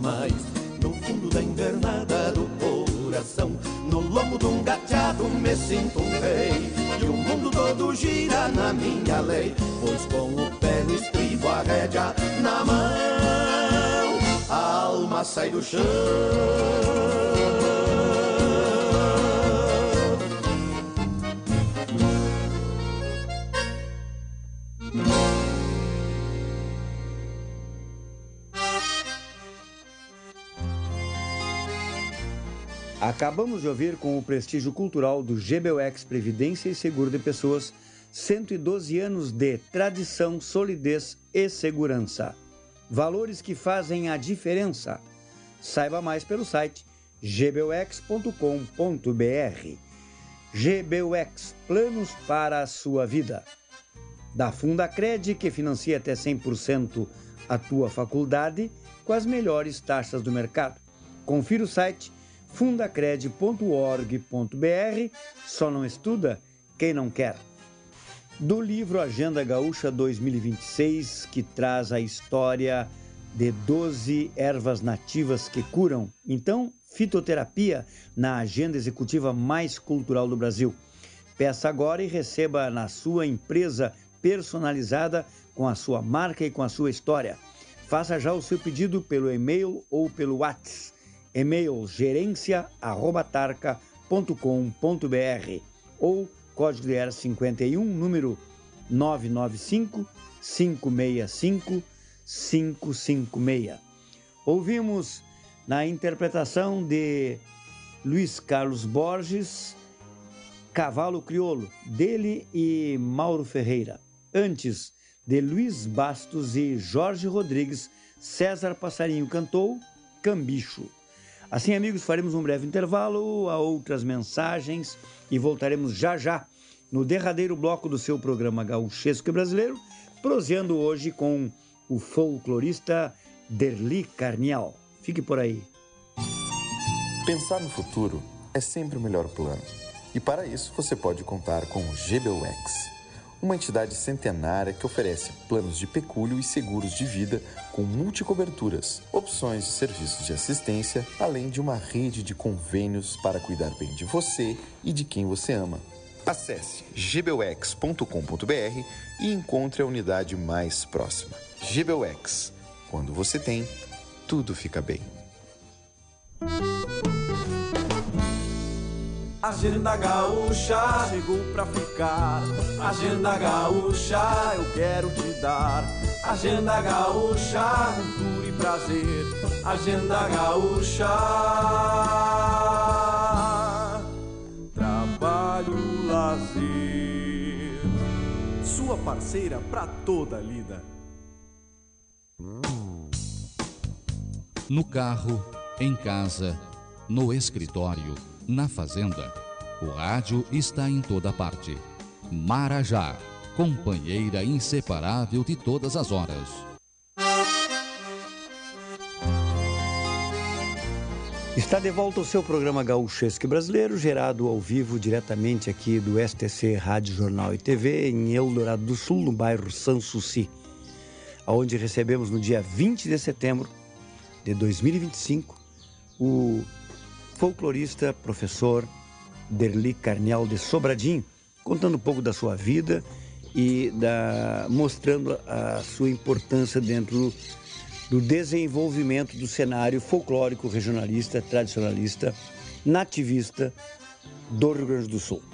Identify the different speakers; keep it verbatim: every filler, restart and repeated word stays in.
Speaker 1: mais. No fundo da invernada do coração, no lombo de um gateado me sinto um rei. E o mundo todo gira na minha lei, pois com o pé no estribo, a rédea na mão, a alma sai do chão.
Speaker 2: Acabamos de ouvir com o prestígio cultural do G B U X Previdência e Seguro de Pessoas, cento e doze anos de tradição, solidez e segurança. Valores que fazem a diferença. Saiba mais pelo site g b u x ponto com ponto b r. G B U X, planos para a sua vida. Da Fundacred, que financia até cem por cento a tua faculdade com as melhores taxas do mercado. Confira o site fundacred ponto org ponto b r. Só não estuda quem não quer. Do livro Agenda Gaúcha dois mil e vinte e seis, que traz a história de doze ervas nativas que curam. Então, fitoterapia na agenda executiva mais cultural do Brasil. Peça agora e receba na sua empresa personalizada com a sua marca e com a sua história. Faça já o seu pedido pelo e-mail ou pelo WhatsApp. E-mail gerência arroba tarca ponto com ponto b r ou código de área cinquenta e um, número nove nove cinco, cinco seis cinco, cinco cinco seis. Ouvimos na interpretação de Luiz Carlos Borges, Cavalo Crioulo, dele e Mauro Ferreira. Antes, de Luiz Bastos e Jorge Rodrigues, César Passarinho cantou Cambicho. Assim, amigos, faremos um breve intervalo a outras mensagens e voltaremos já já no derradeiro bloco do seu programa Gauchesco e Brasileiro, proseando hoje com o folclorista Derli Carnial. Fique por aí.
Speaker 3: Pensar no futuro é sempre o melhor plano. E para isso você pode contar com o G B U X, uma entidade centenária que oferece planos de pecúlio e seguros de vida com multicoberturas, opções de serviços de assistência, além de uma rede de convênios para cuidar bem de você e de quem você ama. Acesse g b u x ponto com ponto b r e encontre a unidade mais próxima. G B U X. Quando você tem, tudo fica bem.
Speaker 1: Agenda Gaúcha chegou pra ficar. Agenda Gaúcha eu quero te dar. Agenda Gaúcha, cultura e prazer. Agenda Gaúcha, trabalho, lazer. Sua parceira pra toda a lida.
Speaker 4: No carro, em casa, no escritório, na fazenda, o rádio está em toda parte. Marajá, companheira inseparável de todas as horas.
Speaker 2: Está de volta o seu programa Gauchesco e Brasileiro, gerado ao vivo diretamente aqui do S T C Rádio Jornal e T V em Eldorado do Sul, no bairro Sanssouci, onde recebemos no dia vinte de setembro de dois mil e vinte e cinco o folclorista, professor Derli Carnial de Sobradinho, contando um pouco da sua vida e da, mostrando a sua importância dentro do desenvolvimento do cenário folclórico, regionalista, tradicionalista, nativista do Rio Grande do Sul.